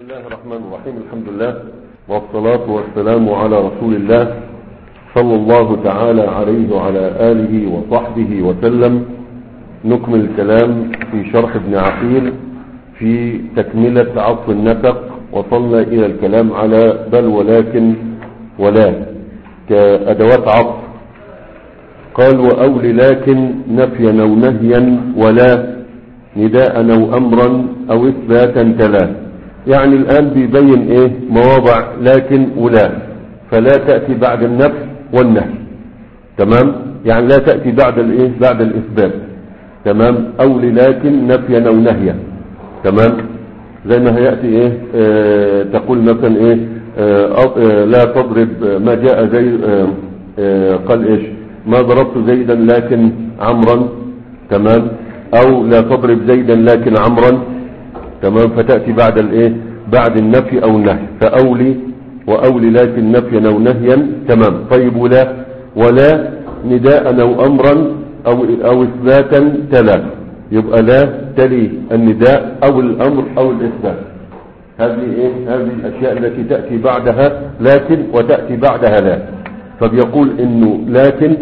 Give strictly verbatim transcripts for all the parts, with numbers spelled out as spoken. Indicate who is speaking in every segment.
Speaker 1: بسم الله الرحمن الرحيم. الحمد لله والصلاة والسلام على رسول الله صلى الله تعالى عليه وعلى آله وصحبه وسلم. نكمل الكلام في شرح ابن عقيل في تكملة عطف النسق. وصلنا إلى الكلام على بل ولكن ولا كأدوات عطف. قال وأول لكن نفيا أو نهيا ولا نداء أو أمرا أو إثباتا تلا. يعني الآن بيبين إيه مواضع لكن ولا، فلا تأتي بعد النفي والنهي، تمام؟ يعني لا تأتي بعد الإيه بعد الإثبات، تمام؟ أو لكن نفيا أو نهيا، تمام؟ زي ما هيأتي إيه آه تقول مثلا إيه آه آه لا تضرب ما جاء زي آه آه قال إيش ما ضربت زيدا لكن عمرا، تمام؟ أو لا تضرب زيدا لكن عمرا، تمام؟ فتأتي بعد الايه بعد النفي او النهي. فاولي واولي لكن نفيا او نهيا، تمام؟ طيب ولا ولا نداء او امرا او او اثباتا تلا. يبقى لا تلي النداء او الامر او الاثبات. هذه ايه هذه الاشياء التي تأتي بعدها لكن وتأتي بعدها لا. فبيقول انه لكن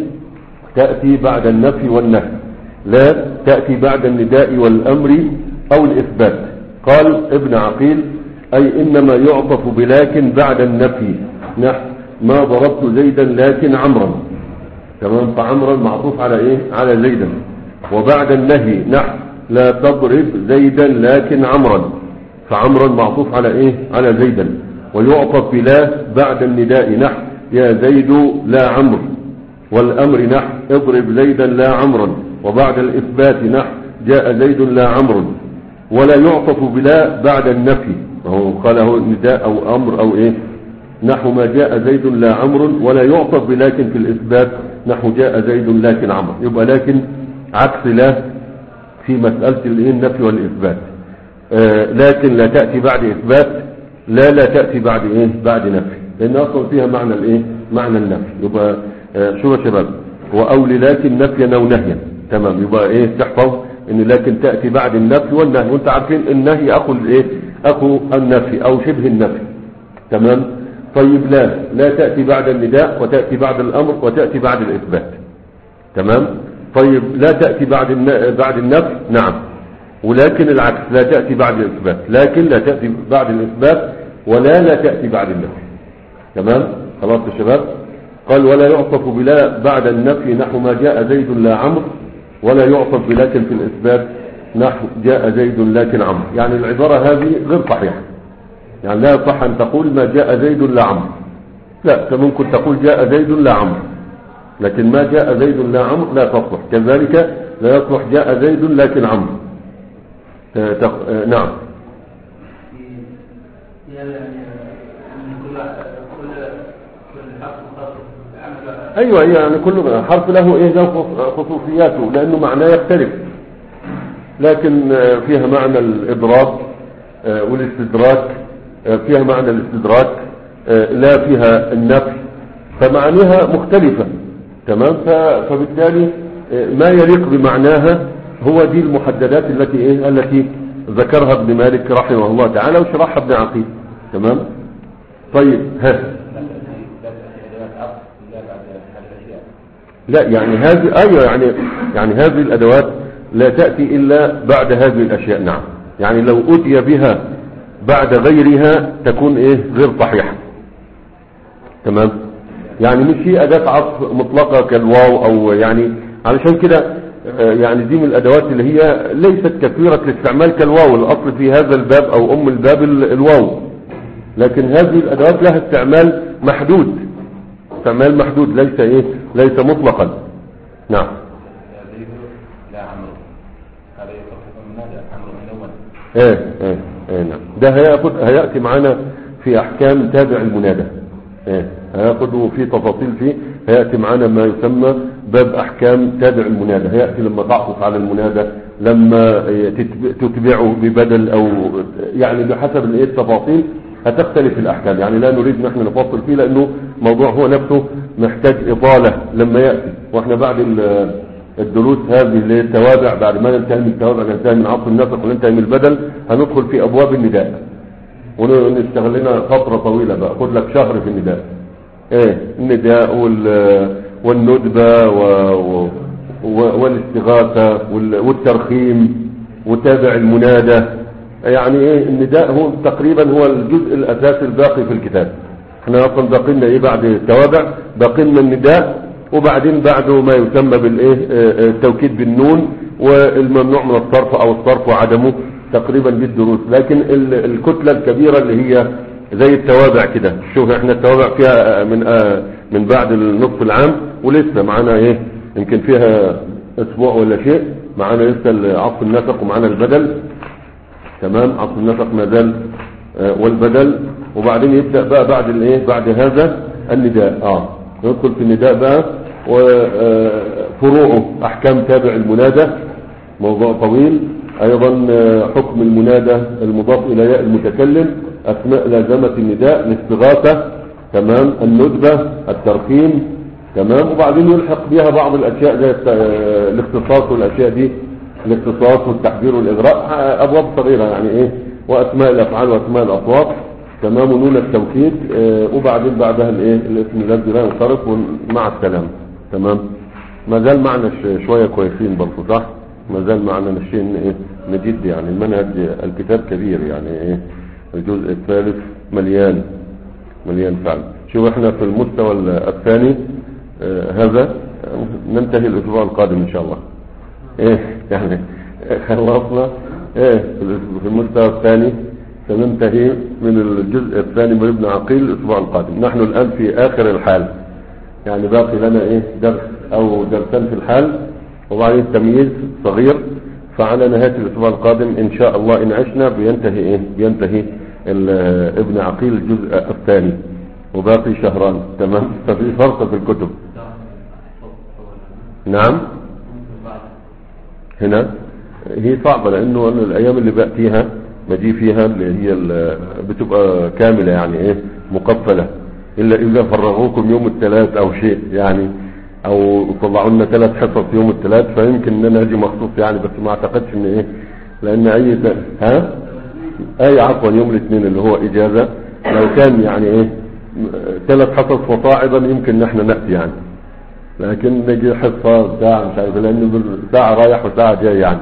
Speaker 1: تأتي بعد النفي والنهي، لا تأتي بعد النداء والامر او الاثبات. قال ابن عقيل أي إنما يعطف بلكن بعد النفي، نحو ما ضربت زيدا لكن عمرا، تمام؟ فعمرا معطوف على إيه على زيدا. وبعد النهي نحو لا تضرب زيدا لكن عمرا، فعمرا معطوف على إيه على زيدا. ويعطف بلا بعد النداء نحو يا زيد لا عمرو، والأمر نحو اضرب زيدا لا عمرا. وبعد الإثبات نحو جاء زيد لا عمرو. ولا يعطف بلا بعد النفي، وهو قاله نداء او امر او ايه نحو ما جاء زيد لا عمرو. ولا يعطف بلكن في الاثبات نحو جاء زيد لكن عمرو. يبقى لكن عكس لا في مسألة النفي والاثبات. آه لكن لا تأتي بعد اثبات، لا لا تأتي بعد ايه بعد نفي، لان اصلا فيها معنى الايه معنى النفي. يبقى آه شو يا شباب واولي لكن نفيا او نهيا، تمام؟ يبقى ايه تحفظ ان لكن تأتي بعد النفي والنهي. وانت عارفين النهي اخو الايه اخو النفي او شبه النفي، تمام؟ طيب لا لا تأتي بعد النداء وتأتي بعد الامر وتأتي بعد الاثبات، تمام؟ طيب لا تأتي بعد بعد النفي، نعم. ولكن العكس لا تأتي بعد الاثبات، لكن لا تأتي بعد الاثبات ولا لا تأتي بعد النفي، تمام؟ خلاص يا شباب. قال ولا يعطف بلا بعد النفي نحو ما جاء زيد لا عمرو. ولا يعطف بلكن في الإثبات نحو جاء زيد لكن عمرو. يعني العبارة هذه غير صحيحة، يعني لا يصح أن تقول ما جاء زيد لا عمرو، لا، ممكن تقول جاء زيد لا عمرو، لكن ما جاء زيد لا عمرو لا تصلح. كذلك لا يصلح جاء زيد لكن عمرو. آه تق... آه نعم. ايوه يعني كل حرف له ايه له خصوصياته، لانه معناه يختلف. لكن فيها معنى الاضراب والاستدراك، فيها معنى الاستدراك، لا فيها النفي، فمعانيها مختلفة، تمام؟ فبالتالي ما يليق بمعناها هو دي المحددات التي ايه التي ذكرها ابن مالك رحمه الله تعالى وشرحها ابن عقيل، تمام؟ طيب ها لا يعني هذه ايوه يعني يعني هذه الادوات لا تأتي الا بعد هذه الاشياء، نعم. يعني لو اتي بها بعد غيرها تكون ايه غير صحيحة، تمام؟ يعني مش هي اداة عطف مطلقة كالواو، او يعني علشان كده يعني دي من الادوات اللي هي ليست كثيرة الاستعمال كالواو. الاصل في هذا الباب او ام الباب الواو، لكن هذه الادوات لها استعمال محدود، استعمال محدود، ليس ايه ليس مطلقا، نعم. ايه ايه ايه نعم. ده هياخد هياتي معانا في احكام تابع المنادى، ايه هياخده في تفاصيل فيه. هياتي معانا ما يسمى باب احكام تابع المنادى. هياتي لما تعطف على المنادى، لما تتبعه ببدل، او يعني بحسب الايه التفاصيل هتختلف الاحكام. يعني لا نريد نحن نفصل فيه، لانه موضوع هو نفسه محتاج اطالة لما يأتي. واحنا بعد الدروس هذه اللي هي التوابع، بعد ما ننتهي من التوابع ننتهي من عطف النسق وننتهي من البدل، هندخل في ابواب النداء. ونشتغل لنا فترة طويلة بقى، خد لك شهر في النداء. ايه النداء والندبة والاستغاثة والترخيم وتابع المنادى. يعني ايه النداء هو تقريبا هو الجزء الاساسي الباقي في الكتاب. احنا اصلا باقي لنا ايه بعد التوابع؟ باقي لنا النداء، وبعدين بعده ما يسمى بالايه التوكيد بالنون والممنوع من الصرف او الصرف وعدمه تقريبا دي الدروس. لكن الكتلة الكبيرة اللي هي زي التوابع كده، شوف احنا التوابع فيها من آه من بعد النصف العام ولسه معانا ايه يمكن فيها اسبوع ولا شيء، معانا لسه عطف النسق ومعانا البدل. تمام، عطف النسق ما زال آه والبدل، وبعدين يبدأ بقى بعد الايه بعد هذا النداء. اه ندخل في النداء بقى وفروعه احكام تابع المنادى، موضوع طويل ايضا. حكم المنادى المضاف الى ياء المتكلم، اسماء لازمة النداء، الاستغاثة، تمام، الندبة، الترخيم، تمام، وبعدين يلحق بها بعض الاشياء زي الاختصاص والاشياء دي، الاختصاص والتحذير والاغراء، ابواب صغيرة يعني ايه، واسماء الافعال واسماء الاصوات، تمام، ونون التوكيد، اه وبعدين بعدها الايه الاسم الذي لا ينصرف مع السلام. تمام، ما زال معنا شوية كويسين برضه، صح؟ ما زال معنا نشين ايه نجد، يعني المنهج الكتاب كبير يعني ايه، الجزء الثالث مليان مليان فعلا. شوف احنا في المستوى الثاني اه هذا ننتهي الاسبوع القادم ان شاء الله. ايه يعني خلصنا ايه في المستوى الثاني، سننتهي من الجزء الثاني من ابن عقيل الاسبوع القادم. نحن الان في اخر الحال، يعني باقي لنا ايه درس او درسان في الحال وبعدين تمييز صغير. فعلى نهاية الاسبوع القادم ان شاء الله ان عشنا بينتهي ايه بينتهي ابن عقيل الجزء الثاني، وباقي شهران. تمام، ففي فرق في الكتب. نعم، هنا هي صعبة لانه الايام اللي بأتيها بجي فيها اللي هي بتبقى كاملة يعني ايه مقفلة، الا اذا فرغوكم يوم الثلاث او شيء يعني، او طلعوا لنا ثلاث حصص يوم الثلاث، فيمكن ان انا اجي مخصوص يعني، بس ما اعتقدش ان ايه، لان اي ت... ها اي عفوا يوم الاثنين اللي هو اجازة، لو كان يعني ايه ثلاث حصص فصاعدا يمكن نحن نأتي يعني، لكن نجي حصة ساعة مش عارف، لان ساعة رايح وساعة جاي يعني.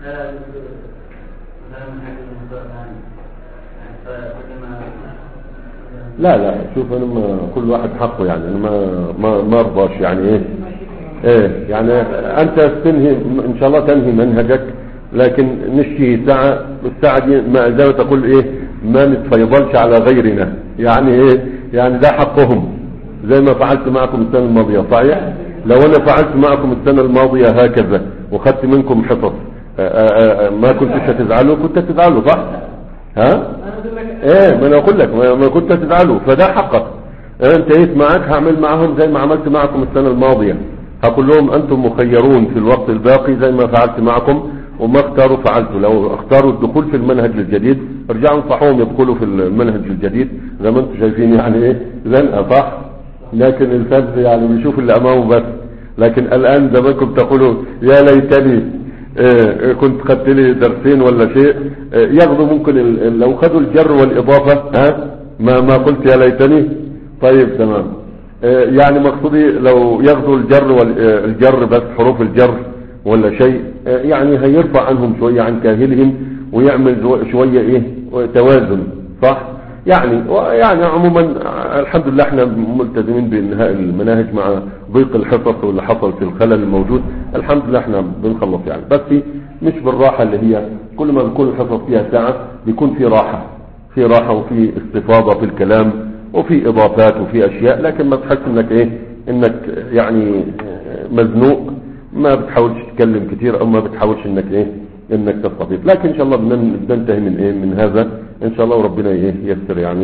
Speaker 1: لا لا شوف انا ما كل واحد حقه يعني، انا ما ما ما ارضاش يعني ايه ايه يعني انت تنهي ان شاء الله تنهي منهجك، لكن نشتي ساعة الساعة دي ما زي ما تقول ايه ما نتفيضلش على غيرنا يعني ايه، يعني ده حقهم زي ما فعلت معكم السنة الماضية. صحيح لو انا فعلت معكم السنة الماضية هكذا وخدت منكم حصص ما كنتش هتزعلوا، كنت هتزعلوا صح؟ ها ايه ما انا اقول لك ما كنت تزعلوا، فده حقك. انتهيت معك هعمل معهم زي ما عملت معكم السنة الماضية، هقول لهم انتم مخيرون في الوقت الباقي زي ما فعلت معكم، وما اختاروا فعلتوا. لو اختاروا الدخول في المنهج الجديد ارجعوا انصحوهم يدخلوا في المنهج الجديد زي ما انتم شايفين يعني ايه زنقة صح، لكن الفذ يعني بيشوف اللي امامه بس. لكن الان زمانكم تقولوا يا ليتني إيه كنت خدت لي درسين ولا شيء. إيه ياخذوا ممكن لو خدوا الجر والإضافة ها ما ما قلت يا ليتني. طيب تمام. إيه يعني مقصودي لو ياخذوا الجر والجر بس حروف الجر ولا شيء، إيه يعني هيرفع عنهم شوية عن كاهلهم ويعمل شوية ايه توازن صح يعني. يعني عموما الحمد لله احنا ملتزمين بانهاء المناهج مع ضيق الحصص واللي حصل في الخلل الموجود، الحمد لله احنا بنخلص يعني، بس مش بالراحة اللي هي كل ما بيكون الحصص فيها ساعة بيكون في راحة في راحة وفي استفاضة في الكلام وفي اضافات وفي اشياء، لكن ما تحس انك ايه انك يعني مزنوق، ما بتحاولش تتكلم كتير او ما بتحاولش انك ايه انك تستفيد. لكن ان شاء الله بننتهي من ايه من هذا ان شاء الله وربنا ايه ييسر يعني.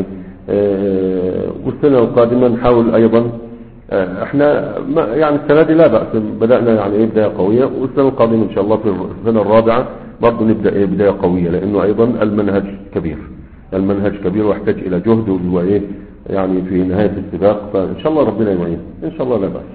Speaker 1: اه والسنة القادمة نحاول ايضا اه احنا ما يعني السنة دي لا بأس بدأنا يعني ايه بداية قوية، والسنة القادمة ان شاء الله في السنة الرابعة برضه نبدأ ايه بداية قوية، لانه ايضا المنهج كبير المنهج كبير ويحتاج الى جهد وهو ايه يعني في نهاية السباق، فان شاء الله ربنا يعين ان شاء الله لا بأس.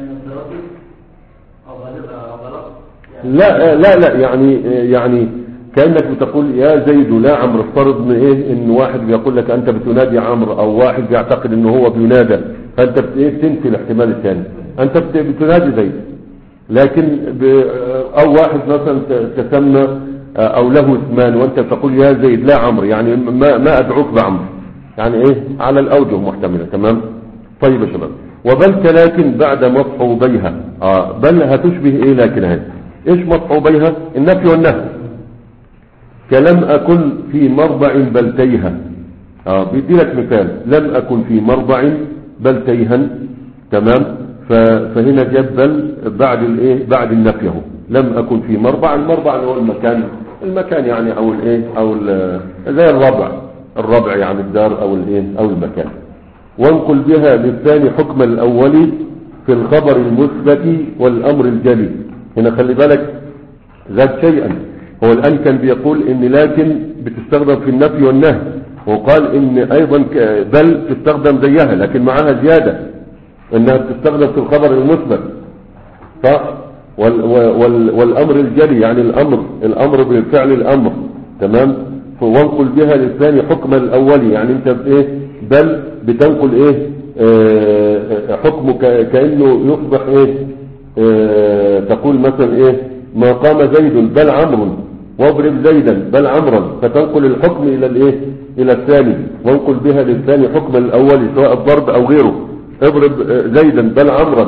Speaker 1: لا لا لا يعني يعني كأنك بتقول يا زيد لا عمرو. افترض ان ايه ان واحد بيقول لك انت بتنادي عمرو، او واحد بيعتقد ان هو بينادى، فانت بت- ايه بتنفي الاحتمال الثاني، انت بت- بتنادي زيد. لكن ب... او واحد مثلا ت- تسمى او له اسمان وانت تقول يا زيد لا عمرو، يعني ما ما ادعوك بعمرو، يعني ايه على الاوجه محتمله. تمام. طيب يا شباب، وبل لكن بعد مصحوبيها. اه بل هتشبه ايه لكن هذه ايش مصحوبيها؟ النفي والنهي. كلم اكن في مرضع بل تيها. اه بيدي لك مثال، لم اكن في مرضع بل تيها. تمام. ف- فهنا جاب بل بعد الايه بعد النفي اهو. لم اكن في مرضع، المرضع اللي هو المكان، المكان يعني او الايه او ال- زي الربع، الربع يعني الدار او الايه او المكان. وانقل بها للثاني حكم الاول في الخبر المثبت والامر الجلي. هنا خلي بالك زاد شيئا. هو الان كان بيقول ان لكن بتستخدم في النفي والنهي، وقال ان ايضا ك- بل تستخدم زيها لكن معها زيادة انها بتستخدم في الخبر المثبت. صح. وال وال والامر الجلي يعني الامر الامر بفعل الامر. تمام. وانقل بها للثاني حكم الاولي، يعني انت بايه بل بتنقل ايه آه حكمه ك- كانه يصبح ايه آه تقول مثلا ايه ما قام زيد بل عمرو، واضرب زيدا بل عمرا، فتنقل الحكم الى الايه الى الثاني. وانقل بها للثاني حكم الاولي سواء الضرب او غيره. اضرب آه، زيدا بل عمرا.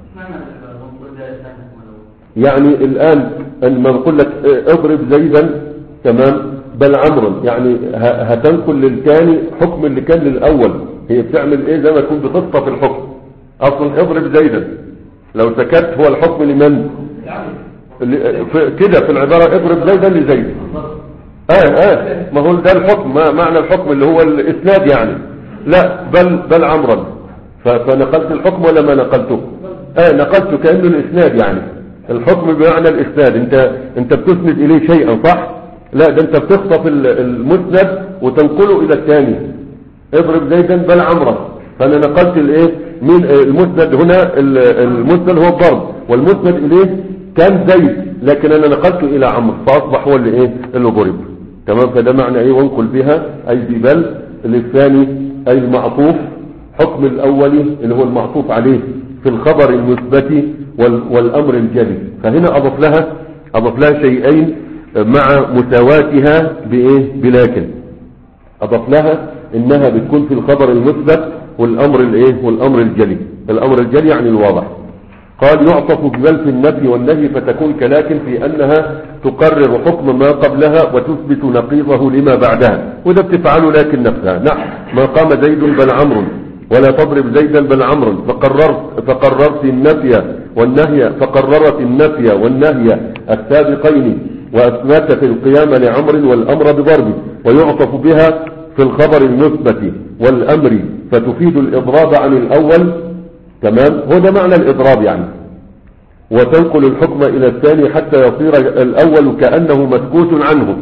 Speaker 1: يعني الآن لما نقول لك اضرب زيدا تمام بل عمرا، يعني ه- هتنقل للثاني حكم اللي كان للأول. هي بتعمل ايه؟ زي ما تكون بتخطف الحكم. اصلا اضرب زيدا لو سكت هو الحكم لمن؟ اللي- في- كده في العبارة اضرب زيدا لزيد. اه اه ما هو ده الحكم، ما معنى الحكم اللي هو الاسناد يعني. لا بل بل عمرا. ف- فنقلت الحكم ولا ما نقلته؟ اه نقلته كأنه الاسناد، يعني الحكم بمعنى الاسناد. انت انت بتسند اليه شيئا صح؟ لا ده انت بتخطف ال- المسند وتنقله الى الثاني. اضرب زيدا بل عمرا، فانا نقلت الايه من المسند هنا. ال- المسند هو الضرب والمسند اليه كان زيد، لكن انا نقلته الى عمرو فاصبح هو اللي ايه اللي ضرب. تمام. فده معنى ايه وانقل بها اي ببل للثاني اي المعطوف حكم الاولي اللي هو المعطوف عليه في الخبر المثبت وال- والامر الجلي. فهنا اضف لها اضف لها شيئين مع مساواتها بايه بلكن. اضف لها انها بتكون في الخبر المثبت والامر الايه والامر الجلي. الامر الجلي يعني الواضح. قال يعطف ببل في النفي والنهي فتكون كلاكن في انها تقرر حكم ما قبلها وتثبت نقيضه لما بعدها، وده بتفعله لكن نفسها. نعم ما قام زيد بل عمرو، ولا تضرب زيدا بل عمرو، فقررت فقررت النفي والنهي فقررت النفي والنهي السابقين واثبتت القيام لعمر والامر بضربه. ويعطف بها في الخبر المثبت والامر فتفيد الاضراب عن الاول. تمام. هو ده معنى الاضراب يعني. وتنقل الحكم الى الثاني حتى يصير الاول كانه مسكوت عنه.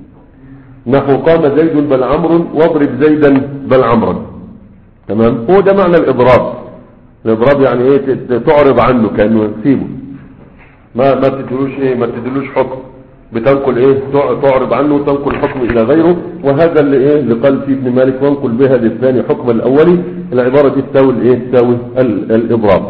Speaker 1: نحو قام زيد بل عمرو واضرب زيدا بل عمرا. تمام. هو ده معنى الاضراب. الاضراب يعني ايه ت- تعرض عنه كانه تسيبه، ما ما تدلوش ايه ما تدلوش حكم، بتنقل ايه تع- تعرض عنه وتنقل الحكم الى غيره. وهذا اللي ايه اللي قال فيه ابن مالك وانقل بها للثاني حكم الاولي. العبارة دي تساوي الايه تساوي ال- الاضراب.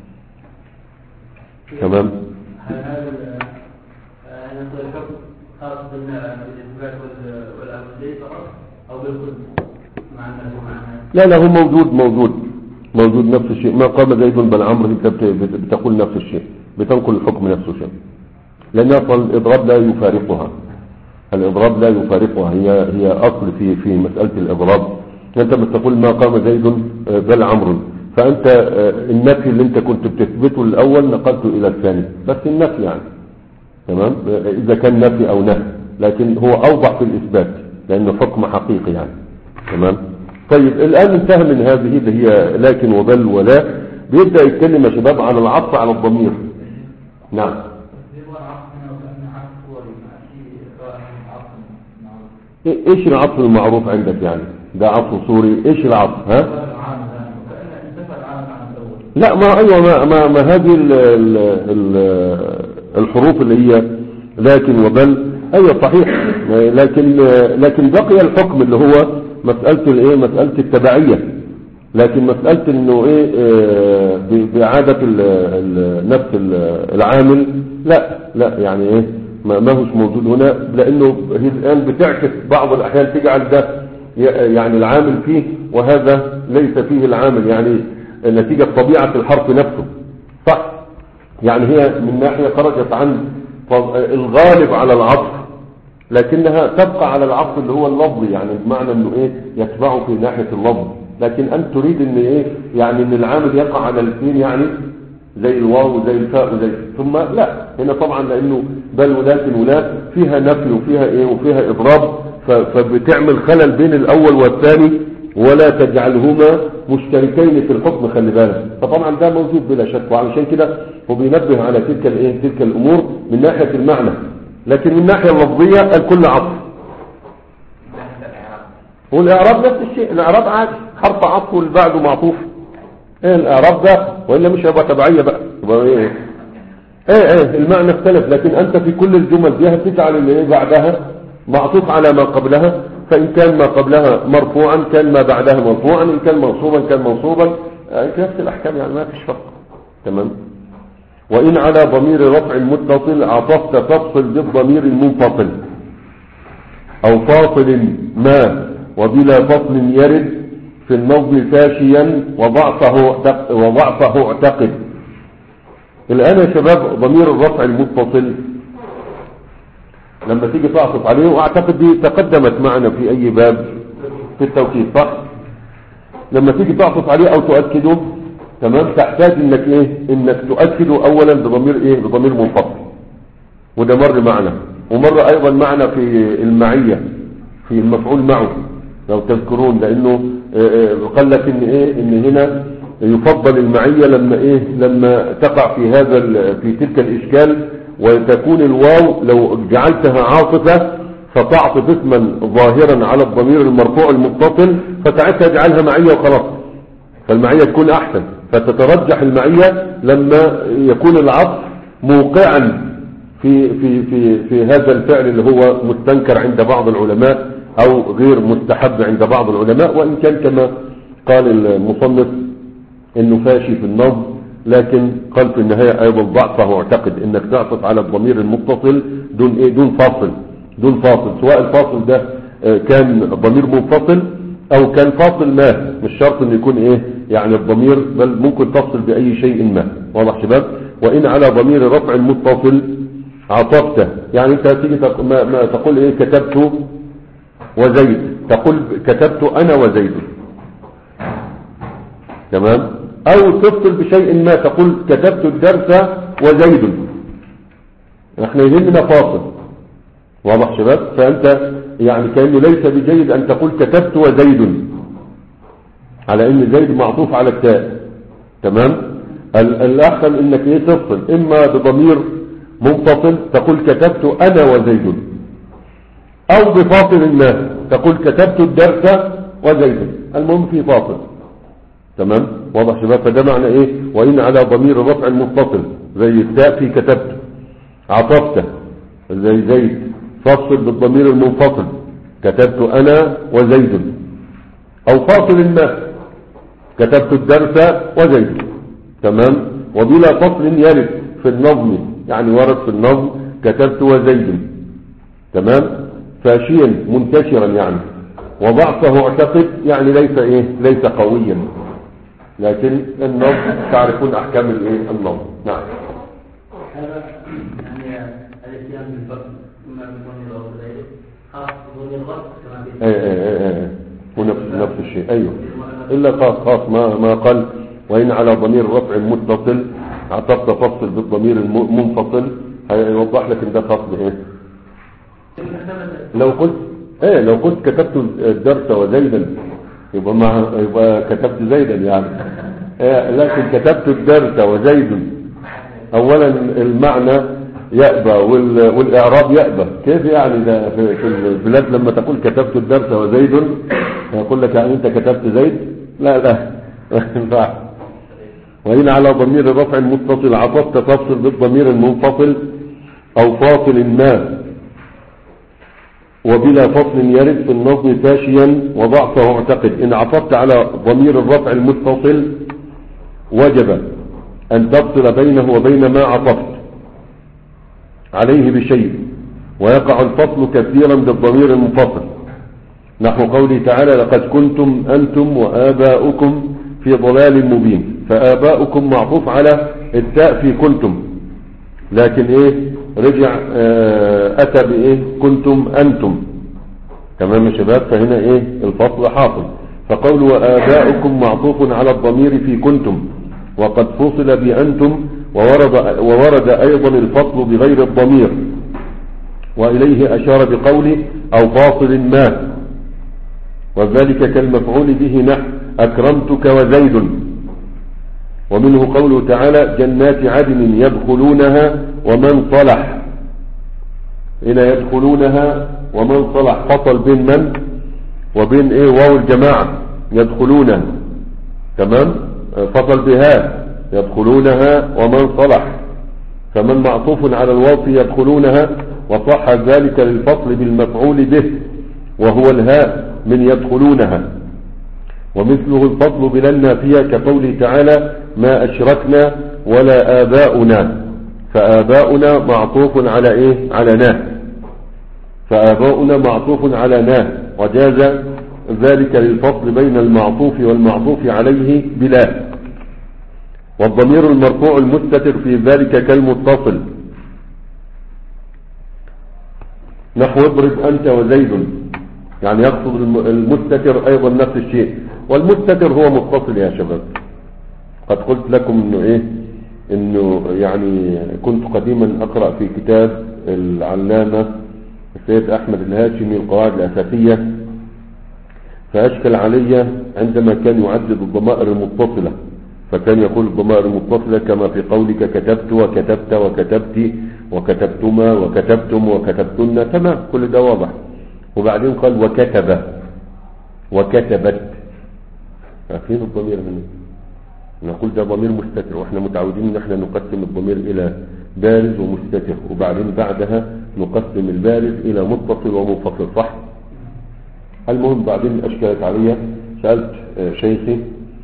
Speaker 1: تمام.
Speaker 2: هل هذا نقول الحكم خاص بالاثبات والامر فقط او بالكل مع الناس؟
Speaker 1: لا لا هو موجود موجود موجود نفس الشيء. ما قام زيد بل عمرو انت بت- بت- بتقول نفس الشيء، بتنقل الحكم نفس الشيء، لان اصلا الاضراب لا يفارقها. الاضراب لا يفارقها، هي هي اصل في في مساله الاضراب. انت بتقول ما قام زيد بل عمرو، فانت النفي اللي انت كنت بتثبته الاول نقلته الى الثاني، بس النفي يعني. تمام. اذا كان نفي او نهي، لكن هو اوضح في الاثبات لانه حكم حقيقي يعني. تمام. طيب الان انتهى من هذه اللي هي لكن وبل ولا. بيبدا يتكلم يا شباب عن العطف على الضمير. نعم. ايش العطف المعروف عندك يعني؟ ده عطف صوري. ايش العطف؟ ها؟ لا ما ايوه ما ما, ما هذه ال ال ال الحروف اللي هي لكن وبل. ايوه صحيح. لكن لكن بقي الحكم اللي هو مسألة الايه مسألة التبعية. لكن مسألة انه ايه بإعادة نفس العامل لا لا يعني ايه ما هوش موجود هنا، لانه هي الان بتعكس بعض الاحيان تجعل ده يعني العامل فيه وهذا ليس فيه العامل، يعني نتيجة طبيعة الحرف نفسه صح. يعني هي من ناحية خرجت عن الغالب على العطف، لكنها تبقى على العطف اللي هو اللفظي، يعني بمعنى انه ايه يتبعه في ناحية اللفظ. لكن انت تريد ان ايه يعني ان العامل يقع على الاثنين، يعني زي الواو وزي الفاء وزي ثم لا. هنا طبعا لانه بل ولكن ولا فيها نفي وفيها ايه وفيها اضراب، فبتعمل خلل بين الاول والثاني ولا تجعلهما مشتركين في الحكم، خلي بالك. فطبعا ده موجود بلا شك، وعلشان كده هو بينبه على تلك الايه تلك الامور من ناحية المعنى، لكن من ناحية اللفظية الكل عطف. والاعراب نفس الشيء، الاعراب عادي حرف عطف واللي بعده معطوف. ايه الاعراب ده والا مش هيبقى تبعية بقى، يبقى ايه ايه ايه المعنى اختلف. لكن انت في كل الجمل دي هتجعل اللي ايه بعدها معطوف على ما قبلها، فان كان ما قبلها مرفوعا كان ما بعدها مرفوعا، ان كان منصوبا كان منصوبا، نفس الاحكام يعني ما فيش فرق. تمام. وان على ضمير رفع متصل عطفت تفصل بالضمير المنفصل او فاصل ما وبلا فصل يرد في النظم فاشيا وضعفه وضعفه اعتقد. الان يا شباب ضمير الرفع المتصل لما تيجي تعطف عليه، واعتقد دي تقدمت معنا في اي باب في التوكيد صح، لما تيجي تعطف عليه او تؤكده تمام تحتاج انك ايه انك تؤكده اولا بضمير ايه بضمير منفصل، وده مر معنا ومر ايضا معنا في المعية في المفعول معه لو تذكرون، لانه قال لك ان ايه ان هنا يفضل المعية لما ايه لما تقع في هذا في تلك الاشكال، وتكون الواو لو جعلتها عاطفة فتعطف اسما ظاهرا على الضمير المرفوع المتصل فساعتها اجعلها معية وخلاص، فالمعية تكون احسن، فتترجح المعية لما يكون العطف موقعا في في في في هذا الفعل اللي هو مستنكر عند بعض العلماء او غير مستحب عند بعض العلماء، وان كان كما قال المصنف انه فاشي في النظم، لكن قال في النهاية ايضا ضعفه اعتقد انك تعطف على الضمير المتصل دون ايه دون فاصل دون فاصل، سواء الفاصل ده كان ضمير منفصل او كان فاصل ما، مش شرط ان يكون ايه يعني الضمير، بل ممكن تفصل باي شيء ما. واضح شباب؟ وان على ضمير رفع متصل عطفته، يعني انت تيجي ما, ما تقول ايه كتبت وزيد، تقول كتبت انا وزيد، تمام، او تفصل بشيء ما تقول كتبت الدرس وزيد، احنا يهمنا فاصل. واضح شباب؟ فانت يعني كأنه ليس بجيد ان تقول كتبت وزيد على ان زيد معطوف على التاء، تمام. الاحسن انك ايه تفصل اما بضمير منفصل تقول كتبت انا وزيد، او بفاصل ما تقول كتبت الدرس وزيد، المهم في فاصل. تمام. واضح شباب؟ فده معنى ايه وان على ضمير الرفع المتصل زي التاء في كتبت، عطفت زي زيد فاصل بالضمير المنفصل كتبت انا وزيد، او فاصل ما كتبت الدرس وزيد، تمام. وبلا فصل يرد في النظم، يعني ورد في النظم كتبت وزيد، تمام، فاشيا منتشرا يعني، وضعفه اعتقد يعني ليس ايه ليس قويا، لكن النظم تعرفون احكام الايه النظم. نعم.
Speaker 2: هذا يعني الاتيان بالفصل ثم بضمير او غيره خاص بضمير الغصب كما في
Speaker 1: ايه ايه ايه ايه ونفس نفس الشيء. ايوه الا خاص خاص ما ما قال وان على ضمير رفع متصل عطفت فصل بالضمير المنفصل، هيوضح لك ان ده خاص بايه. لو قلت ايه لو قلت كتبت الدرس وزيدا يبقى مع يبقى كتبت زيدا يعني إيه، لكن كتبت الدرس وزيد اولا المعنى يأبى والاعراب يأبى، كيف يعني ده في, في البلاد لما تقول كتبت الدرس وزيد يقول لك يعني انت كتبت زيد؟ لا لا ينفع. وإن على ضمير الرفع المتصل عطفت تفصل بالضمير المنفصل او فاصل ما وبلا فصل يرد في النظم فاشيا وضعفه اعتقد. إن عطفت على ضمير الرفع المتصل وجب أن تفصل بينه وبين ما عطفت عليه بشيء، ويقع الفصل كثيرا بالضمير المنفصل، نحو قوله تعالى لقد كنتم أنتم وآباؤكم في ضلال مبين. فآباؤكم معطوف على التاء في كنتم، لكن ايه رجع اه اتى بايه كنتم انتم. تمام يا شباب؟ فهنا ايه الفصل حاصل. فقول وآباؤكم معطوف على الضمير في كنتم، وقد فصل بأنتم، وورد, وورد ايضا الفصل بغير الضمير، واليه اشار بقوله او فاصل ما، وذلك كالمفعول به نحو اكرمتك وزيد. ومنه قوله تعالى جنات عدن يدخلونها ومن صلح. هنا يدخلونها ومن صلح فصل بين من وبين ايه واو الجماعة يدخلونها. تمام؟ فصل بها يدخلونها ومن صلح، فمن معطوف على الواو يدخلونها، وصح ذلك للفصل بالمفعول به وهو الهاء من يدخلونها. ومثله الفصل بلا النافية كقوله تعالى ما أشركنا ولا آباؤنا. فآباؤنا معطوف على إيه؟ على ناه. فآباؤنا معطوف على ناه، وجاز ذلك للفصل بين المعطوف والمعطوف عليه بلا. والضمير المرفوع المستتر في ذلك كالمتصل، نحو اضرب أنت وزيد، يعني يقصد المستتر أيضا نفس الشيء. والمستتر هو متصل يا شباب. قد قلت لكم انه ايه انه يعني كنت قديما اقرأ في كتاب العلامة السيد احمد الهاشمي القواعد الاساسية، فاشكل علي عندما كان يعدد الضمائر المتصلة، فكان يقول الضمائر المتصلة كما في قولك كتبت وكتبت وكتبت وكتبتما وكتبتم وكتبتن. تمام، كل ده واضح. وبعدين قال وكتب وكتبت. فين الضمير هنا؟ نقول ده ضمير مستتر، واحنا متعودين ان احنا نقسم الضمير الى بارز ومستتر، وبعدين بعدها نقسم البارز الى متصل ومنفصل، صح؟ المهم بعدين اشكلت علي، سألت شيخي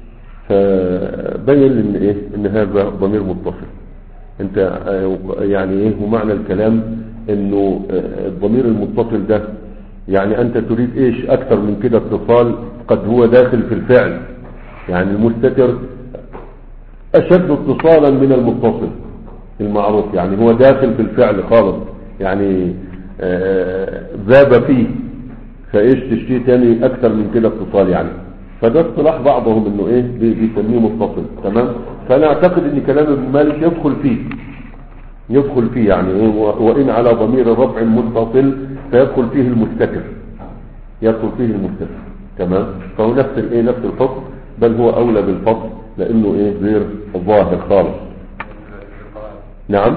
Speaker 1: فبين ان ايه ان هذا ضمير متصل. انت يعني ايه ومعنى الكلام انه الضمير المتصل ده يعني انت تريد ايش اكثر من كده اتصال قد هو داخل في الفعل. يعني المستتر اشد اتصالا من المتصل المعروف، يعني هو داخل في الفعل خالص، يعني ذاب فيه، فايش تشتيه تاني اكثر من كده اتصال يعني. فده اصطلاح بعضهم انه ايه بيسميه متصل. تمام؟ فانا اعتقد ان كلام ابن مالك يدخل فيه يدخل فيه يعني ايه وان على ضمير الرفع متصل فيدخل فيه المستتر يدخل فيه المستتر. تمام؟ فهو نفس الايه نفس الحكم، بل هو اولى بالفصل لانه ايه غير ظاهر خالص. نعم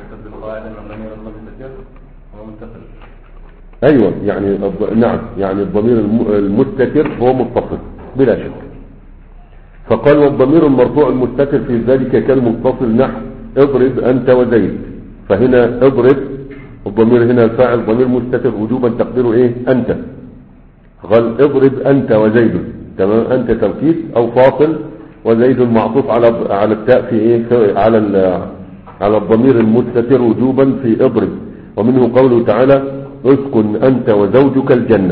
Speaker 1: ايوه يعني الض... نعم يعني الضمير المستتر هو متصل بلا شك. فقال والضمير المرفوع المستتر في ذلك كالمتصل نحو اضرب انت وزيد. فهنا اضرب الضمير هنا الفاعل ضمير مستتر وجوبا تقديره ايه انت. قال اضرب انت وزيد. تمام؟ انت توكيد او فاصل، وزيد معطوف على على التاء في ايه في على على الضمير المستتر وجوبا في اضرب. ومنه قوله تعالى اسكن انت وزوجك الجنة.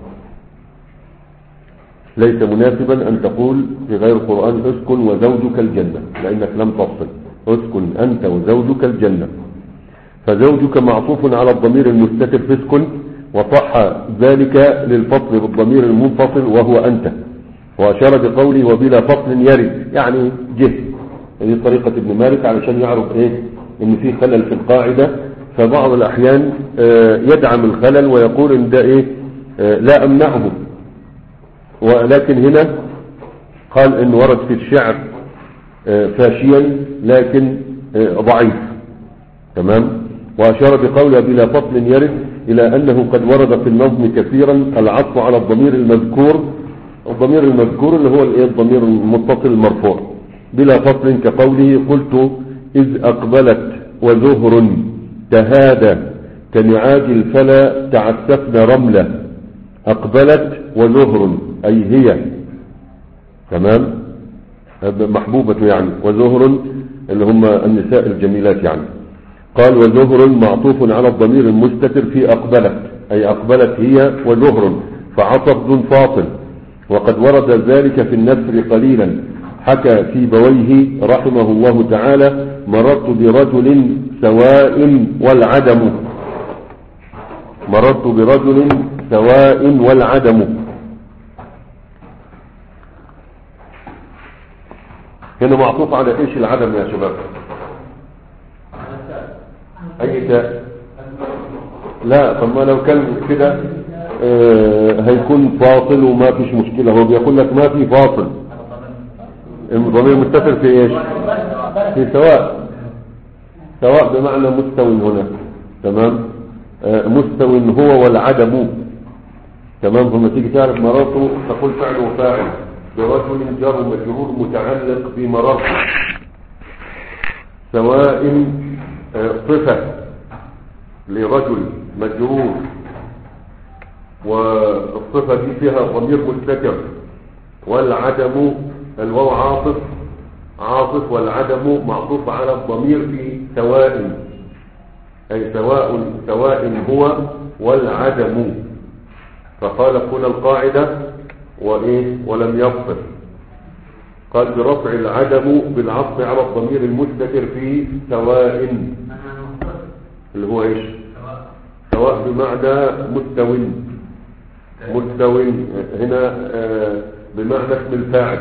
Speaker 1: ليس مناسبا ان تقول في غير القرآن اسكن وزوجك الجنة، لانك لم تفصل. اسكن انت وزوجك الجنة. فزوجك معطوف على الضمير المستتر في اسكن، وصح ذلك للفصل بالضمير المنفصل وهو انت. واشار بقوله وبلا فصل يرد، يعني جه. هذه طريقة ابن مالك علشان يعرف ايه ان في خلل في القاعدة، فبعض الاحيان يدعم الخلل ويقول ان ده ايه لا امنعه، ولكن هنا قال ان ورد في الشعر فاشيا لكن ضعيف. تمام؟ واشار بقوله بلا فصل يرد الى انه قد ورد في النظم كثيرا العطف على الضمير المذكور، الضمير المذكور اللي هو الايه الضمير المتصل المرفوع بلا فصل، كقوله قلت اذ اقبلت وزهر تهادى كنعاج الفلا تعسفن رملة أقبلت وزهر أي هي تمام محبوبة يعني وزهر اللي هم النساء الجميلات يعني. قال وزهر معطوف على الضمير المستتر في أقبلت أي أقبلت هي وزهر فعطف دون فاصل. وقد ورد ذلك في النثر قليلا. حكى في بويه رحمه الله تعالى مررت برجل سواء والعدم مررت برجل سواء والعدم. هنا معطوف على ايش العدم يا شباب؟ اي تاء؟ لا طب ما لو كان كده آه هيكون فاصل وما فيش مشكلة. هو بيقول لك ما في فاصل. الضمير مستتر في ايش؟ في سواء. سواء بمعنى مستو هنا تمام آه مستو هو والعدم تمام. فلما تيجي تعرف مررت تقول فعل وفاعل برجل جر مجرور متعلق بمررت. سواء آه صفة لرجل مجرور والصفة دي فيها ضمير مستتر والعدم الواو عاطف عاطف والعدم معطوف على الضمير في سواء أي سواء سواء هو والعدم. فقال هنا القاعدة وإيه ولم يفصل. قال برفع العدم بالعطف على الضمير المستتر في سواء اللي هو إيش؟ سواء بمعنى مستو مستو هنا آه بمعنى اسم الفاعل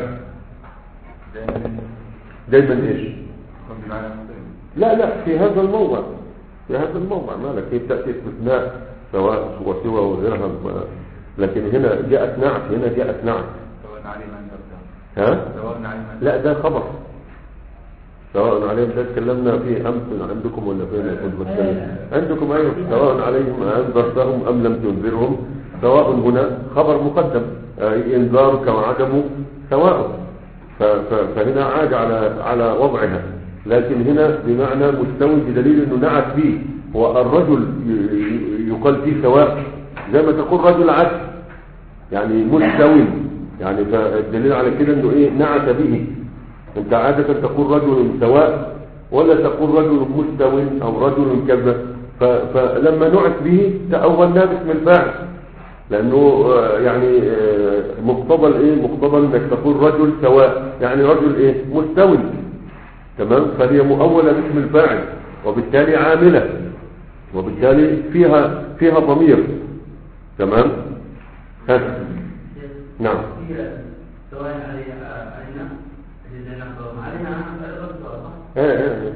Speaker 1: دايما ايش؟ لا لا في هذا الموضع في هذا الموضع مالك هي بتأتي استثناء سواء وسوى وغيرها لكن هنا جاءت نعت هنا جاءت نعت
Speaker 3: سواء عليهم
Speaker 1: ها؟ سواء عليهم لا ده خبر سواء عليهم ده تكلمنا فيه امس عندكم ولا فين كنت بتكلم عندكم ايوه سواء عليهم انذرتهم ام لم تنذرهم. سواء هنا خبر مقدم أي انذارك وعدمه سواء فهنا عاد على على وضعها. لكن هنا بمعنى مستوي بدليل انه نعت فيه. والرجل يقال فيه سواء زي ما تقول رجل عدل يعني مستوي يعني فالدليل على كده انه ايه نعت به. انت عادة تقول رجل سواء ولا تقول رجل مستوي او رجل كذا. فلما نعت به تأولنا باسم الفاعل لانه يعني مقتضى الايه مقتضى انك تقول رجل سواء يعني رجل ايه مستوي تمام. فهي مؤولة باسم الفاعل وبالتالي عاملة وبالتالي فيها فيها ضمير تمام. ها نعم
Speaker 2: سواء علينا علينا
Speaker 1: ايه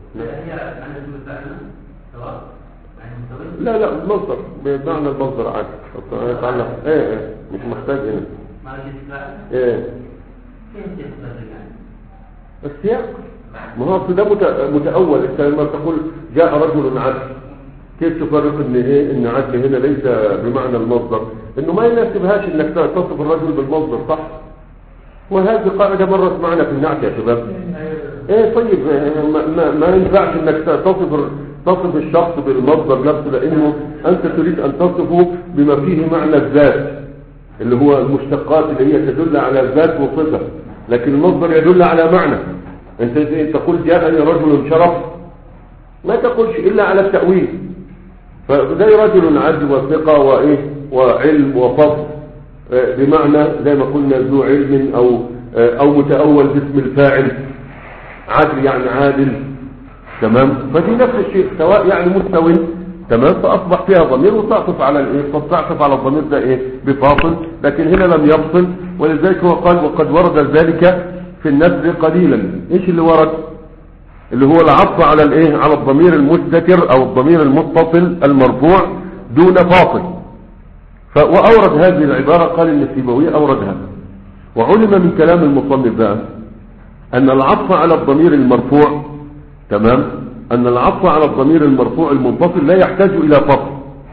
Speaker 1: لا لا المصدر بمعنى المصدر عادي يتعلق ايه ايه مش محتاج هنا ايه السياق ما هو ده متأول. انت لما تقول جاء رجل عدل كيف تفرق ان ايه ان عدل هنا ليس بمعنى المصدر انه ما يناسبهاش انك تصف الرجل بالمصدر صح. وهذه قاعدة مرت معنا في النعت يا شباب. ايه طيب ما, ما, ما ينفعش انك تصف تصف الشخص بالمصدر نفسه لانه انت تريد ان تصفه بما فيه معنى الذات اللي هو المشتقات اللي هي تدل على الذات وصفة. لكن المصدر يدل على معنى. انت تقول جاءني رجل شرف ما تقولش الا على التأويل. فزي رجل عدل وثقة وايه وعلم وفضل بمعنى زي ما قلنا ذو علم او او متأول باسم الفاعل عدل يعني عادل تمام. فدي نفس الشيء سواء يعني مستوي تمام. فاصبح فيها ضمير وتعطف على الايه فتعطف على الضمير ده ايه بفاصل. لكن هنا لم يفصل ولذلك هو قال وقد ورد ذلك في النثر قليلا. ايش اللي ورد؟ اللي هو العطف على الايه على الضمير المستتر او الضمير المتصل المرفوع دون فاصل. واورد هذه العبارة قال ان السيبوي اوردها. وعلم من كلام المصنف بقى ان العطف على الضمير المرفوع تمام ان العطف على الضمير المرفوع المنفصل لا يحتاج الى فصل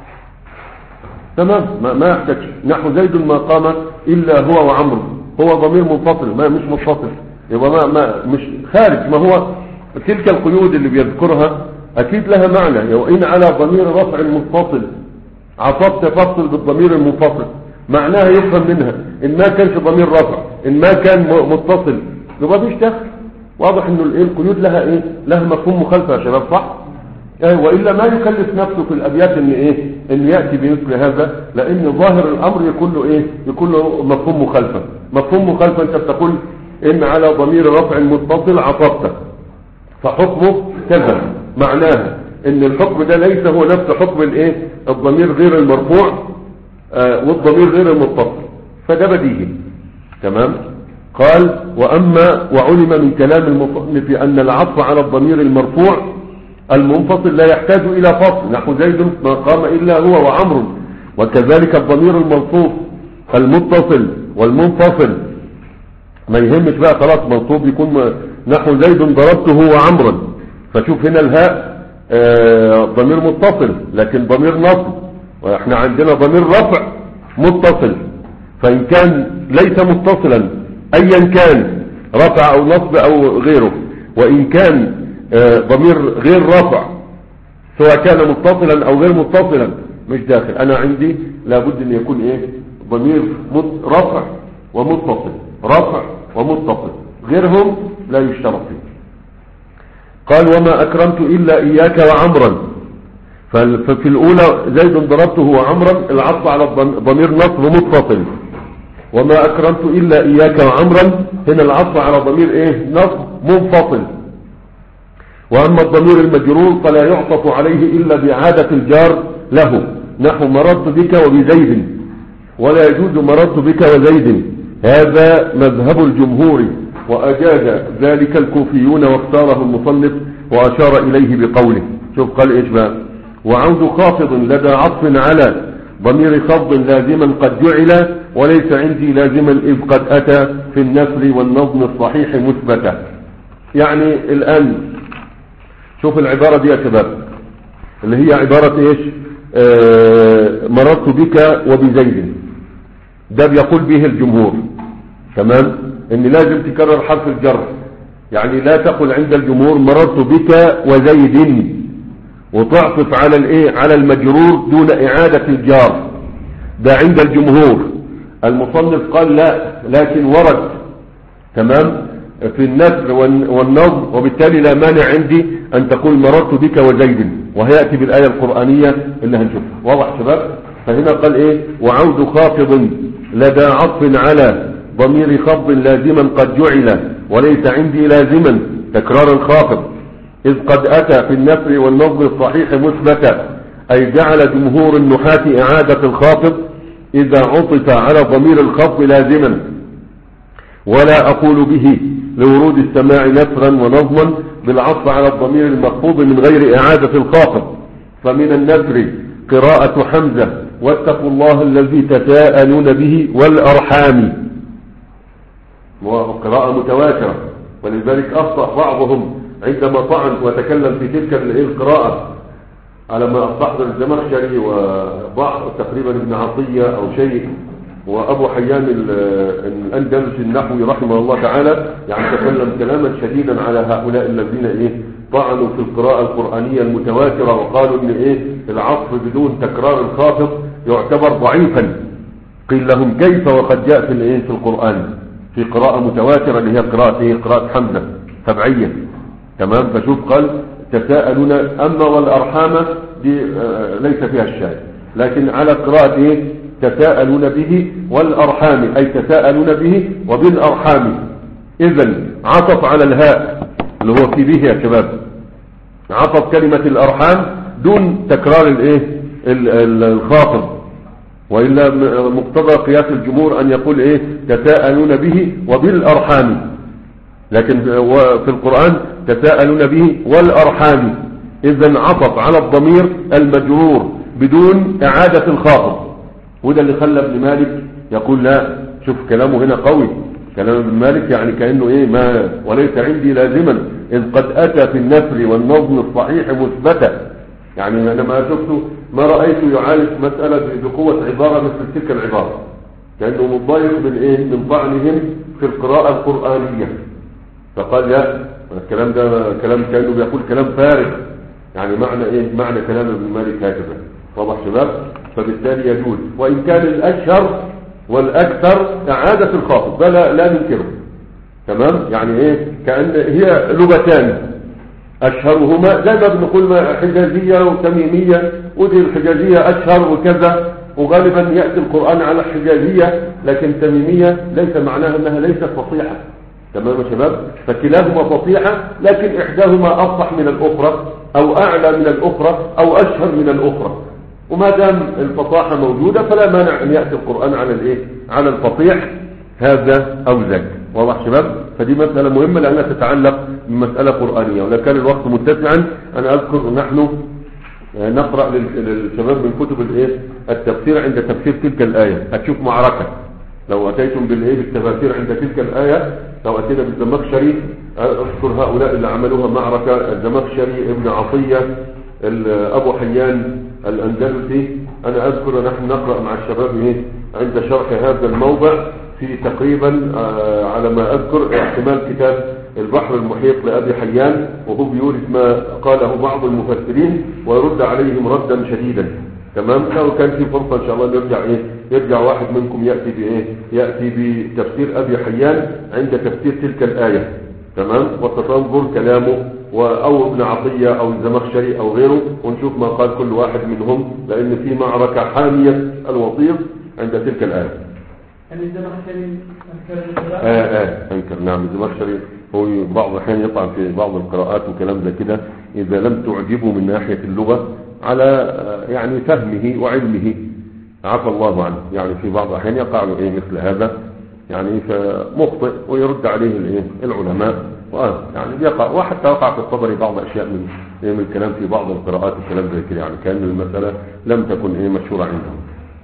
Speaker 1: تمام. ما, ما يحتاج نحو زيد ما قام الا هو وعمرو هو ضمير منفصل ما مش متصل يبقى ما, ما مش خارج. ما هو تلك القيود اللي بيذكرها اكيد لها معنى. وان على ضمير رفع متصل عطفت فصل بالضمير المنفصل معناها يفهم منها ان ما كانش ضمير رفع ان ما كان متصل يبقى مفيش دخل. واضح انه الايه القيود لها ايه لها مفهوم مخالفه يا شباب صح؟ ايه والا ما يكلف نفسه في الابيات ان ايه ان ياتي بمثل هذا لان ظاهر الامر يكون له ايه يكون له مفهوم مخالفه. مفهوم مخالفه انت بتقول ان على ضمير رفع متصل عطفت فحكمه كذا معناها ان الحكم ده ليس هو نفس حكم الايه الضمير غير المرفوع آه والضمير غير المتصل فده بديهي. تمام. قال واما وعلم من كلام المصنف ان العطف على الضمير المرفوع المنفصل لا يحتاج الى فصل نحو زيد ما قام الا هو وعمر وكذلك الضمير المنصوب المتصل والمنفصل ما يهمش بقى خلاص منصوب يكون نحو زيد ضربته وعمرا فشوف هنا الهاء آه ضمير متصل لكن ضمير نصب واحنا عندنا ضمير رفع متصل فان كان ليس متصلا ايا كان رفع او نصب او غيره وان كان آه ضمير غير رفع سواء كان متصلا او غير متصلا مش داخل. انا عندي لابد ان يكون ايه ضمير رفع ومتصل رفع ومتصل غيرهم لا يشترط فيه. قال وما أكرمت إلا إياك وعمرا ففي الأولى زيد ضربته وعمرا العطف على ضمير نصب متصل وما أكرمت إلا إياك وعمرا هنا العطف على ضمير إيه نصب منفصل. وأما الضمير المجرور فلا يعطف عليه إلا بإعادة الجار له نحو مررت بك وبزيد ولا يجوز مررت بك وزيد. هذا مذهب الجمهور وأجاز ذلك الكوفيون واختاره المصنف وأشار إليه بقوله. شوف قال إيش بقى وعود خافض لدى عطف على ضمير خفض لازما قد جعل وليس عندي لازما إذ قد أتى في النثر والنظم الصحيح مثبتة. يعني الآن شوف العبارة دي يا شباب اللي هي عبارة إيش آه مررت بك وبزيد ده بيقول به الجمهور. تمام ان لازم تكرر حرف الجر يعني لا تقل عند الجمهور مررت بك وزيد وتعطف على الايه على المجرور دون اعادة الجار ده عند الجمهور. المصنف قال لا لكن ورد تمام في النثر والنظم وبالتالي لا مانع عندي ان تقول مررت بك وزيد وهيأتي بالآية القرآنية اللي هنشوفها. واضح شباب؟ فهنا قال ايه وعود خافض لدى عطف على ضمير خفض لازما قد جعل وليس عندي لازما تكرار الخافض إذ قد أتى في النثر والنظم الصحيح مثبتا أي جعل جمهور النحاة إعادة الخافض إذا عطف على ضمير الخفض لازما ولا أقول به لورود السماع نثرا ونظما بالعطف على الضمير المخفوض من غير إعادة الخافض. فمن النثر قراءة حمزة واتقوا الله الذي تساءلون به والأرحام وقراءة متواترة ولذلك أخطأ بعضهم عندما طعن وتكلم في تلك القراءة على ما أستحضر الزمخشري وبعض تقريبا ابن عطية أو شيء وأبو حيان الأندلسي النحوي رحمه الله تعالى يعني تكلم كلاما شديدا على هؤلاء الذين إيه طعنوا في القراءة القرآنية المتواترة وقالوا إن إيه العطف بدون تكرار الخافض يعتبر ضعيفا. قيل لهم كيف وقد جاء في الإيه في القرآن في قراءة متواترة اللي هي قراءة إيه قراءة حمزة سبعية. تمام. فشوف قال تساءلون أما والأرحام دي آه ليس فيها الشاهد لكن على قراءة إيه تساءلون به والأرحام أي تساءلون به وبالأرحام. إذن عطف على الهاء اللي هو في به يا شباب عطف كلمة الأرحام دون تكرار الايه الخافض وإلا مقتضى قياس الجمهور أن يقول ايه تساءلون به وبالأرحام لكن في القرآن تساءلون به والأرحام. إذن عطف على الضمير المجرور بدون إعادة الخافض وده اللي خلى ابن مالك يقول لا شوف كلامه هنا قوي كلام ابن مالك يعني كأنه ايه ما وليس عندي لازما إذ قد أتى في النثر والنظم الصحيح مثبتا. يعني أنا ما شفته ما رأيته يعالج مسألة بقوة عبارة مثل تلك العبارة كأنه مضايق من ايه من طعنهم في القراءة القرآنية. فقال لا الكلام ده كلام كأنه بيقول كلام فارغ يعني معنى ايه معنى كلام ابن مالك هكذا. واضح شباب؟ فبالتالي يجوز، وان كان الاشهر والاكثر اعادة الخاطب فلا لا ننكره. تمام؟ يعني ايه كأن هي لغتان اشهرهما زي ما بنقول حجازية وتميمية، ودي الحجازية اشهر وكذا، وغالبا يأتي القرآن على الحجازية، لكن التميمية ليس معناها انها ليست فصيحة. تمام يا شباب؟ فكلاهما فصيحة، لكن احداهما افصح من الاخرى او اعلى من الاخرى او اشهر من الاخرى، وما دام الفصاحة موجودة فلا مانع ان يأتي القرآن على الايه على الفصيح هذا او ذاك. واضح شباب؟ فدي مسألة مهمة لانها تتعلق بمسألة قرآنية، ولو كان الوقت متسعا انا اذكر نحن نقرأ للشباب من كتب الايه التفسير عند تفسير تلك الآية، هتشوف معركة لو اتيتم بالايه بالتفاسير عند تلك الآية. لو اتينا بالزمخشري اذكر هؤلاء اللي عملوها معركة، الزمخشري، ابن عطية، ابو حيان الاندلسي. انا اذكر نحن نقرأ مع الشباب ايه عند شرح هذا الموضع في تقريبا آه على ما اذكر احتمال كتاب البحر المحيط لأبي حيان، وهو بيورد ما قاله بعض المفسرين ويرد عليهم ردا شديدا. تمام؟ لو كان في فرصة ان شاء الله يرجع ايه يرجع واحد منكم يأتي بايه يأتي بتفسير ابي حيان عند تفسير تلك الآية. تمام؟ وتنظر كلامه او ابن عطية او الزمخشري او غيره، ونشوف ما قال كل واحد منهم، لان في معركة حامية الوطيس عند تلك الآية.
Speaker 2: الزمخشري انكر
Speaker 1: اه اه انكر نعم. الزمخشري هو بعض الأحيان يطعن في بعض القراءات وكلام زي كده إذا لم تعجبه من ناحية اللغة على يعني فهمه وعلمه، عفى الله عنه. يعني في بعض الأحيان يقع له إيه مثل هذا، يعني فمخطئ ويرد عليه الإيه العلماء، وآه يعني يقع، وحتى وقع في الطبري بعض أشياء من إيه من الكلام في بعض القراءات وكلام زي كده، يعني كان المسألة لم تكن إيه مشهورة عندهم.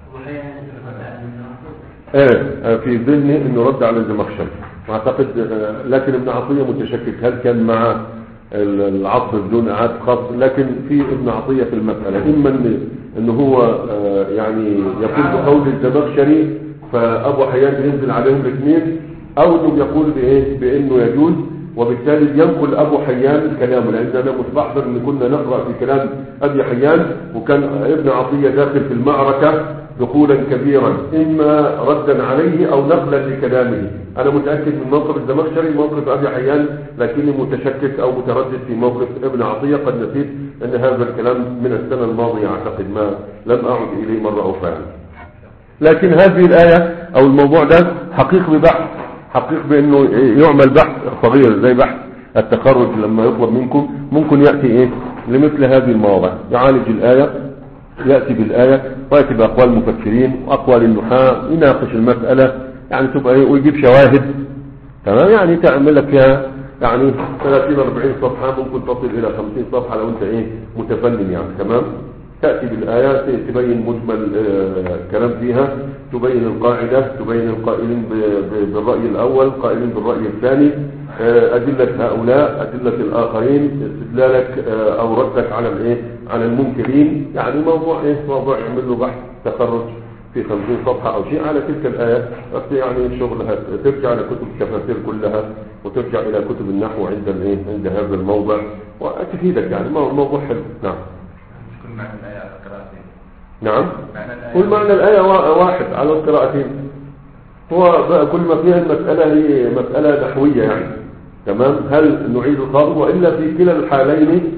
Speaker 1: ايه في ذهني انه رد على الزمخشري اعتقد، لكن ابن عطية متشكك هل كان مع العصر بدون اعادة خط، لكن في ابن عطية في المسألة اما انه هو يعني يقول بقول الزمخشري فابو حيان ينزل عليهم الاثنين، او انه يقول بايه بانه يجوز، وبالتالي ينقل ابو حيان كلامه، لان انا مش بحضر ان كنا نقرأ في كلام ابي حيان وكان ابن عطية داخل في المعركة دخولا كبيرا، اما ردا عليه او نقلا لكلامه. انا متأكد من موقف الزمخشري موقف ابي حيان، لكني متشكك او متردد في موقف ابن عطية. قد نسيت ان هذا الكلام من السنة الماضية اعتقد، ما لم اعد اليه مرة اخرى. لكن هذه الآية او الموضوع ده حقيق ببحث، حقيق بانه يعمل بحث صغير زي بحث التخرج لما يطلب منكم، ممكن يأتي ايه لمثل هذه المواضع، يعالج الآية، يأتي بالآية ويأتي بأقوال المفسرين وأقوال النحاة، يناقش المسألة يعني تبقى ايه ويجيب شواهد. تمام؟ يعني تعمل لك فيها يعني ثلاثين أربعين صفحة، ممكن تصل إلى خمسين صفحة لو أنت ايه متفنن يعني. تمام؟ تأتي بالآيات تبين مجمل آه كلام فيها، تبين القاعدة، تبين القائلين بالرأي الأول، القائلين بالرأي الثاني، آه أدلة هؤلاء، أدلة الآخرين، استدلالك آه أو ردك على الايه على المنكرين. يعني موضوع ايه موضوع يعمل له بحث تخرج في خمسين صفحة او شيء على تلك الآية. بس يعني شغلها ترجع إلى كتب التفاسير كلها، وترجع الى كتب النحو عند الايه عند هذا الموضع، وتفيدك يعني موضوع حلو. نعم.
Speaker 3: كل معنى الآية على القراءتين.
Speaker 1: نعم. كل معنى الآية واحد على القراءتين. هو كل ما فيها المسألة هي مسألة نحوية يعني. تمام؟ هل نعيد الخاطب، وإلا في كلا الحالين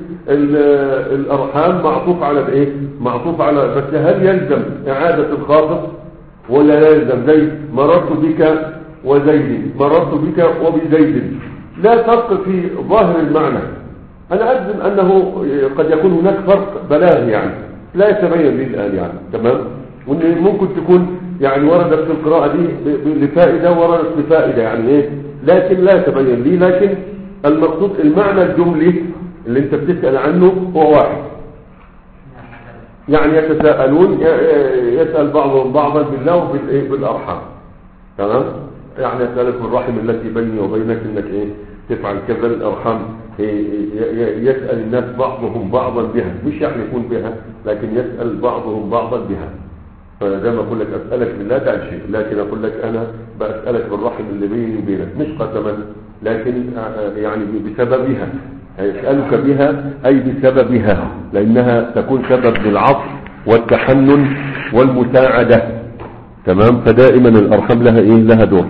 Speaker 1: الأرحام معطوف على الايه معطوف على، بس هل يلزم إعادة الخاطب ولا لا يلزم؟ زي مررت بك وزيد، مررت بك وبزيد، لا فرق في ظاهر المعنى. أنا أجزم أنه قد يكون هناك فرق بلاغي يعني لا يتبين لي الآن يعني. تمام؟ وإن ممكن تكون يعني وردت في القراءة دي لفائدة وردت لفائدة يعني إيه، لكن لا يتبين لي. لكن المقصود المعنى الجملي اللي انت بتسأل عنه هو واحد. يعني يتساءلون، يسأل بعضهم بعضا بالله وبالأرحام. تمام؟ يعني يسألك بالرحم التي بيني وبينك انك ايه تفعل كذا. الأرحام يسأل الناس بعضهم بعضا بها، مش يحلفون بها، لكن يسأل بعضهم بعضا بها. فدام اقول لك اسألك بالله ده شيء، لكن اقول لك انا بسألك بالرحم اللي بيني وبينك، مش قسما لكن يعني بسببها. يسألك بها أي بسببها، لأنها تكون سبب للعطف والتحنن والمساعدة. تمام. فدائما الأرحام لها إيه؟ لها دور.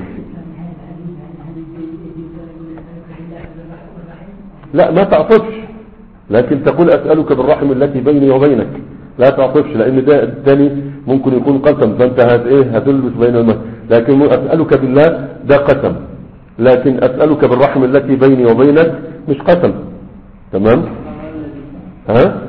Speaker 1: لا ما تعطفش، لكن تقول أسألك بالرحم التي بيني وبينك، لا تعطفش، لأن ده الثاني ممكن يكون قسم، فأنت هت إيه هتلبس بين الماء. لكن أسألك بالله ده قسم، لكن أسألك بالرحم التي بيني وبينك مش قسم. تمام. ها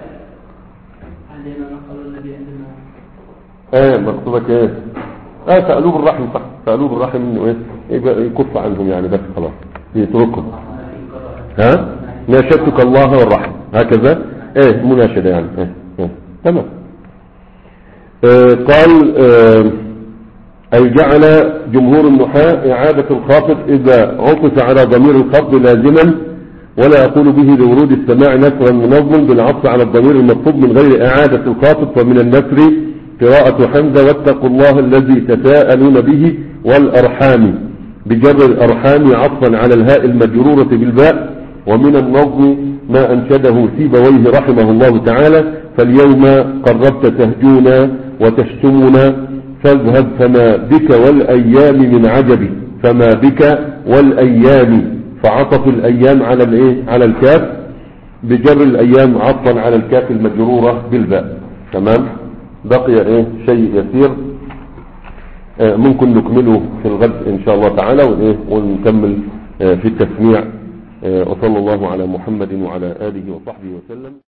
Speaker 1: ايه مكتوبك ايه؟ اه سألوه بالرحم، صح، سألوه بالرحم انه ايه يبقى يكف عنهم يعني، بس خلاص يتركهم. ها ناشدتك الله والرحم، هكذا ايه مناشدة يعني. ايه, إيه. تمام. آه قال آه اي جعل جمهور النحاة اعادة الخافض اذا عطف على ضمير الخفض لازما، ولا يقول به لورود السماع نثرا منظم بالعطف على الضمير المخفوض من غير اعادة الخافض. فمن النثر قراءة حمزة واتقوا الله الذي تساءلون به والأرحام بجر الأرحام عطفا على الهاء المجرورة بالباء. ومن النظم ما أنشده سيبويه رحمه الله تعالى: فاليوم قربت تهجونا وتشتمنا فاذهب فما بك والأيام من عجب، فما بك والأيام، فعطف الأيام على الايه على الكاف بجر الأيام عطفا على الكاف المجرورة بالباء. تمام. بقي ايه شيء يسير آه ممكن نكمله في الغد ان شاء الله تعالى، وايه ونكمل آه في التسميع. آه وصلى الله على محمد وعلى آله وصحبه وسلم.